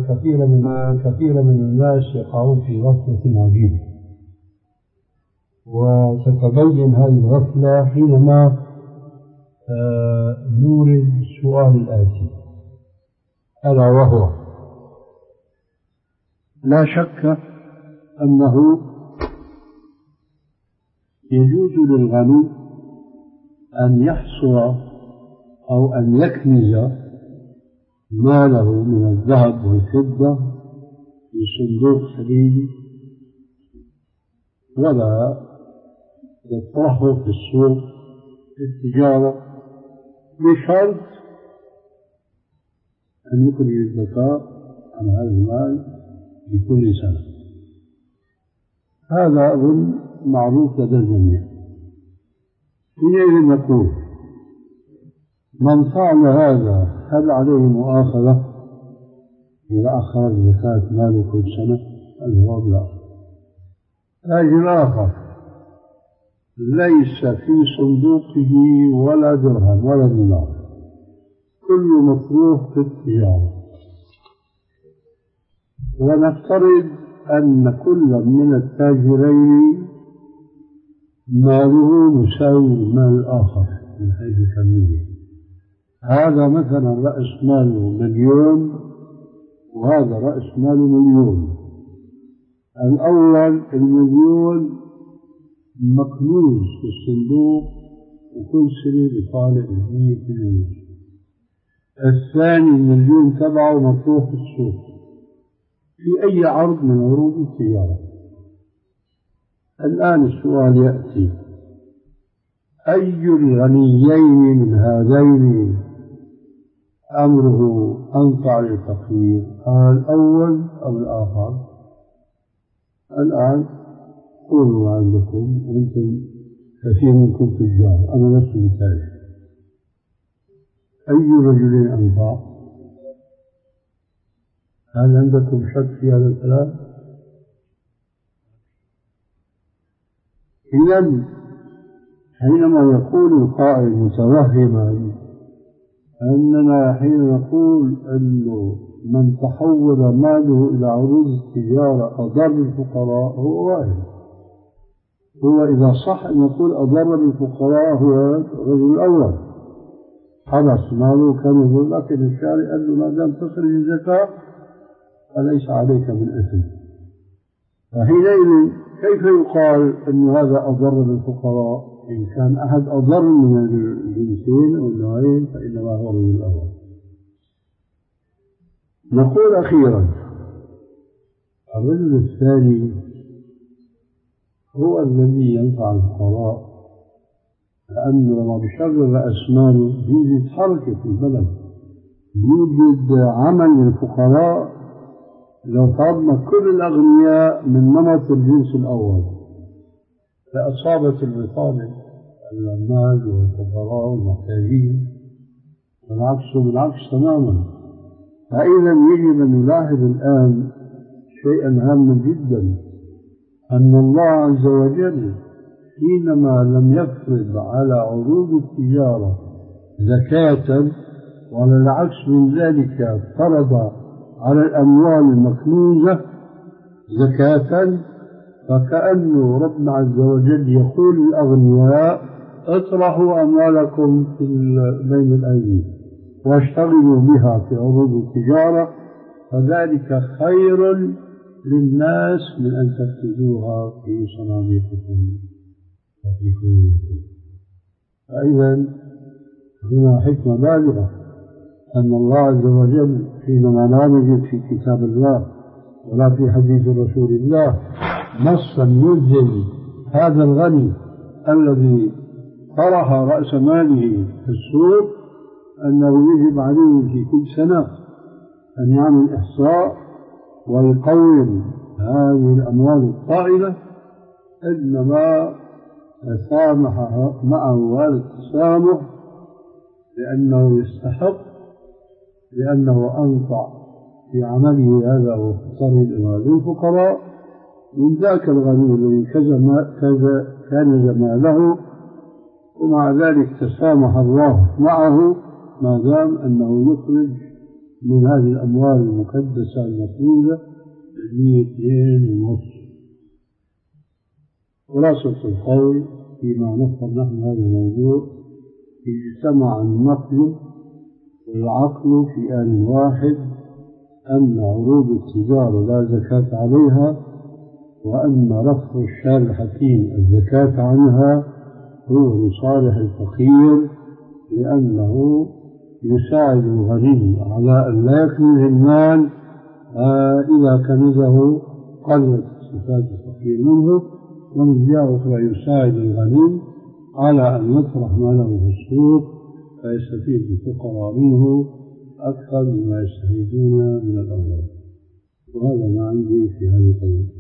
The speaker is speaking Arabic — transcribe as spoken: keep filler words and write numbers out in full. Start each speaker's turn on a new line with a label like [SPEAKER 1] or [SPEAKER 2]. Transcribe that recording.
[SPEAKER 1] كثير من كثير من الناس يقعون في غفلة عجيبة، وستبين هذه الغفلة حينما نورد السؤال الآتي، ألا وهو: لا شك أنه يجوز للغني أن يحصر أو أن يكنز ماله من الذهب والفضة في صندوق حديدي ولا يطرحه في السوق في التجارة، بشرط أن يخرج الزكاة عن هذا المال بكل سنة. هذا أظن معروف لدى الجميع. حينئذ نقول: من فعل هذا هل عليه مؤاخذة إذا أخرج زكاة ماله كل سنة؟ الجواب لا. لكن آخر ليس في صندوقه ولا درهم ولا دينار، كل مصروف في التجارة، ونفترض أن كل من التاجرين ماله مساوي للمال الآخر من حيث الكمية. هذا مثلا رأس ماله مليون وهذا رأس ماله مليون. الأول المليون مكنوز في الصندوق وكل سنة بطالع مئة مليون. الثاني المليون تبعه مطروح في السوق في أي عرض من عروض التجارة. الآن السؤال يأتي: أي الغنيين من هذين أمره أنفع للفقير، الأول أو الآخر؟ الآن قولوا ما عندكم، وأنتم كثير منكم تجار، أنا نفسي مثال. أي رجلين أنفع؟ هل عندكم شك في هذا الكلام؟ إذن حينما يقول القائل متوهما أننا حين نقول أنه من تحول ماله إلى عروض التجارة أضر بالفقراء هو واحد، هو إذا صح أن يقول أضر بالفقراء هو الرجل الأول، خلص ماله كان يقول، لكن الشارع قال له ما دام تصل الزكاة فليس عليك من إثم. فحينئذ كيف يقال أن هذا أضر بالفقراء؟ إن كان أحد أضر من الجنسين أو النوعين فإنما هو الرجل الأول. نقول أخيرا: الرجل الثاني هو الذي ينفع الفقراء، لأنه لما بشغل رأس ماله يوجد حركة في البلد، يوجد عمل للفقراء. لو فرضنا كل الأغنياء من نمط الجنس الأول لأصابت البطالة العمال والفقراء والمحتاجين، والعكس بالعكس تماما. فإذا يجب أن نلاحظ الآن شيئا هاما جدا، أن الله عز وجل حينما لم يفرض على عروض التجارة زكاة، وعلى العكس من ذلك فرض على الأموال المكنوزة زكاة، فكأنه ربنا عز وجل يقول للأغنياء: اطرحوا أموالكم بين الأيدي واشتغلوا بها في عروض التجارة، فذلك خير للناس من أن تفقدوها في صناديقكم وفي كنوزكم. فإذا هنا حكمة بالغة أن الله عز وجل حينما لا نجد في كتاب الله ولا في حديث رسول الله نصا يلزم هذا الغني الذي طرح رأس ماله في السوق أنه يجب عليه في كل سنة أن يعمل إحصاء ويقوم هذه الأموال الطائلة، إنما تسامح معه هذا التسامح لأنه يستحق، لأنه أنفع في عمله هذا وفطره للفقراء من ذاك الغني الذي كذا كان ماله، ومع ذلك تسامح الله معه ما دام أنه يخرج من هذه الأموال المقدسة المفروضة مئتين ونصف. خلاصة القول فيما نفهم نحن هذا الموضوع: اجتمع النقل والعقل في آن واحد أن عروض التجارة لا زكاة عليها، وأن رفع الشارع الحكيم الزكاة عنها هو لصالح الفقير، لأنه يساعد الغني على أن لا يكنز المال آه إذا كنزه قلت صفات الفقير منه، ومن جهة أخرى يساعد الغني على أن يطرح ماله في السوق فيستفيد الفقراء منه أكثر مما يستفيدون من الأموال. وهذا ما عندي في هذه القضية.